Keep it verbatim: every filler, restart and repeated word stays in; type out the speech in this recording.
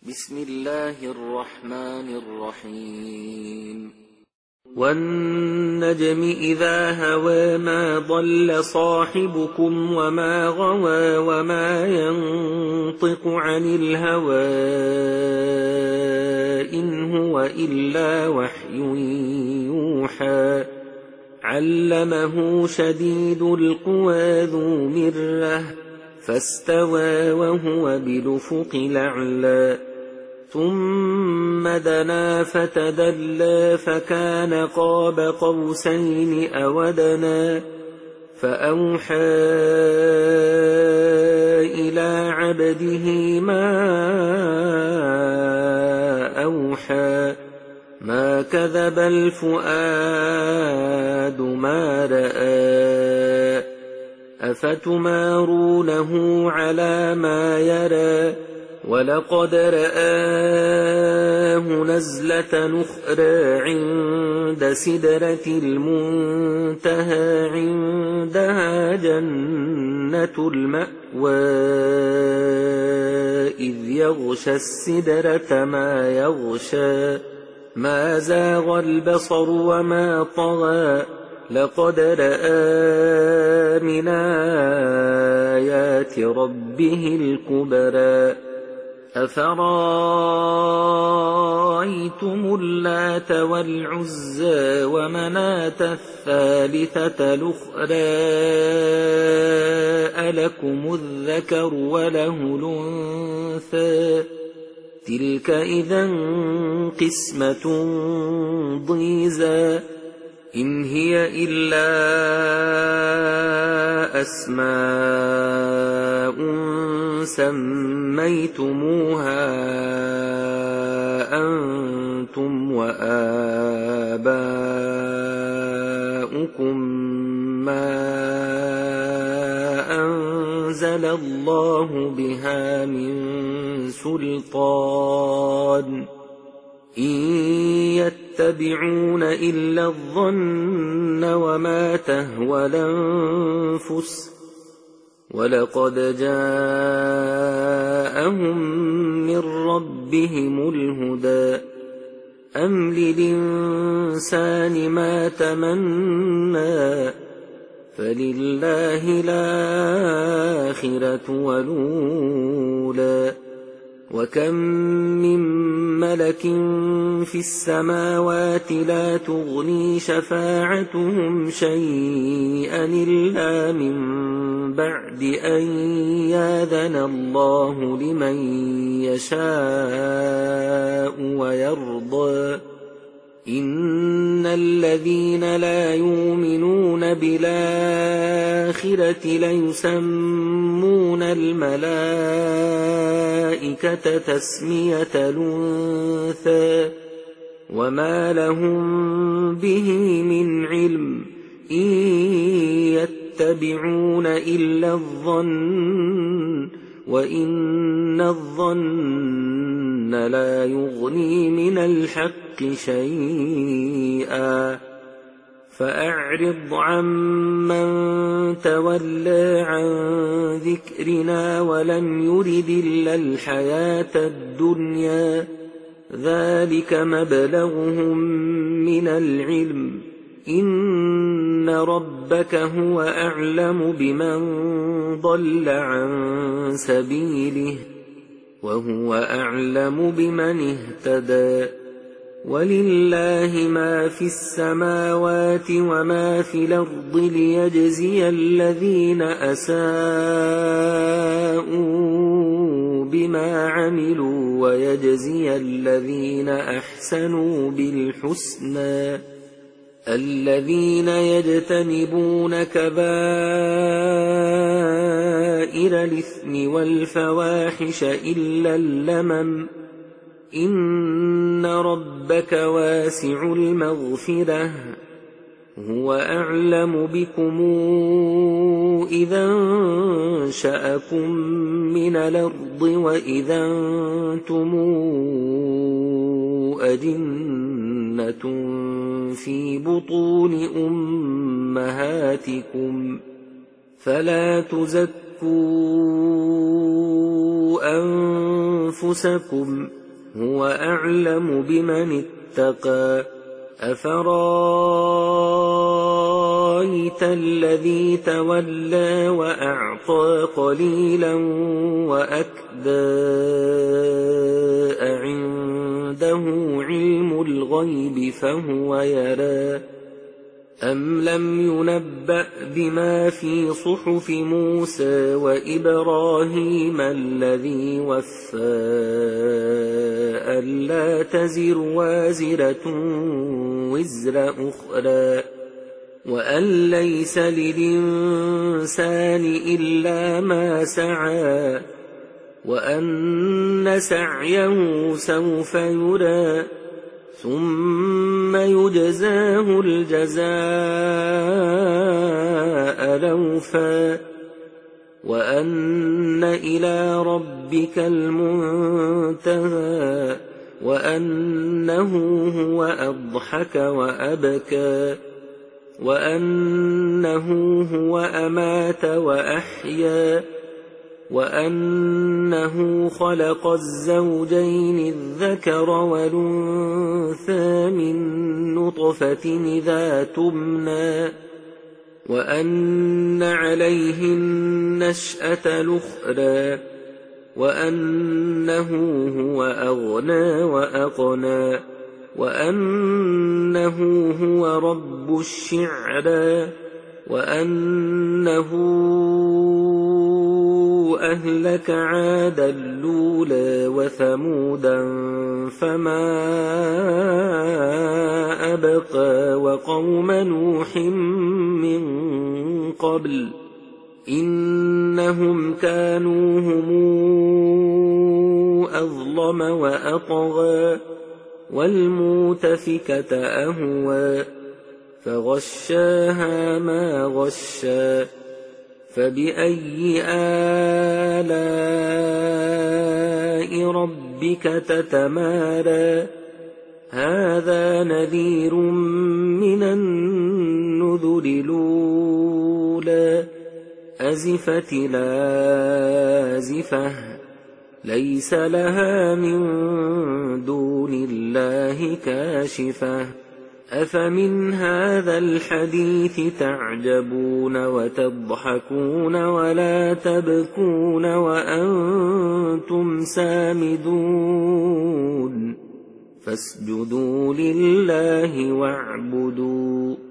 بسم الله الرحمن الرحيم والنجم إذا هوى ما ضل صاحبكم وما غوى وما ينطق عن الهوى إن هو إلا وحي يوحى علمه شديد القوى ذو مرة فاستوى وهو بالأفق الأعلى ثم دنا فتدلى فكان قاب قوسين أو أدنى فأوحى إلى عبده ما أوحى ما كذب الفؤاد ما رأى أفتمارونه على ما يرى ولقد رآه نزلة نخرى عند سدرة المنتهى عندها جنة المأوى إذ يغشى السدرة ما يغشى ما زاغ البصر وما طغى لقد رأى من آيات ربه الكبرى أفرأيتم اللات والعزى ومناة الثالثة الأخرى ألكم الذكر وله الأنثى تلك إذا قسمة ضيزى إن هي إلا أسماء سميتموها أنتم وآباؤكم ما أنزل الله بها من سلطان إن يتبعون إلا الظن وما تهوى الأنفس ولقد جاءهم من ربهم الهدى أم للإنسان ما تمنى فلله الآخرة والأولى وكم من ملك في السماوات لا تغني شفاعتهم شيئا إلا من بعد أن يأذن الله لمن يشاء ويرضى إن الذين لا يؤمنون بالآخرة ليسمون الملائكة تسمية الأنثى وما لهم به من علم إن يتبعون إلا الظن وإن الظن لا يغني من الحق شيئا فأعرض عمن تولى عن ذكرنا ولم يرد إلا الحياة الدنيا ذلك مبلغهم من العلم إن ربك هو أعلم بمن ضل عن سبيله وهو أعلم بمن اهتدى ولله ما في السماوات وما في الأرض ليجزي الذين أساءوا بما عملوا ويجزي الذين أحسنوا بالحسنى الذين يجتنبون كبائر الإثم والفواحش إلا اللمم إن ربك واسع المغفرة هو أعلم بكم إذا أنشأكم من الأرض وإذا أنتم أجنة في بطون أمهاتكم فلا تزكوا أنفسكم هو أعلم بمن اتقى أفرايت الذي تولى وأعطى قليلا وأكدى أعنده علم الغيب فهو يرى أم لم ينبأ بما في صحف موسى وإبراهيم الذي وفى ألا تزر وازرة وزر أخرى وأن ليس للإنسان إلا ما سعى وأن سعيه سوف يرى ثم يجزاه الجزاء الأوفى وأن إلى ربك المنتهى وأنه هو أضحك وأبكى وأنه هو أمات وأحيا وأنه خلق الزوجين الذكر والأنثى من نطفة إذا تمنى وأن عليه النشأة الأخرى وأنه هو أغنى وأقنى وأنه هو رب الشعرى وأنه أهلك عادا الأولى وثمودا فما أبقى وقوم نوح من قبل إنهم كانوا هم أظلم وأطغى والمؤتفكة أهوى فغشاها ما غشى فبأي آلاء ربك تتمارى هذا نذير من النذر الأولى أزفت لازفة ليس لها من دون الله كاشفة أفمن هذا الحديث تعجبون وتضحكون ولا تبكون وأنتم سامدون فاسجدوا لله واعبدوا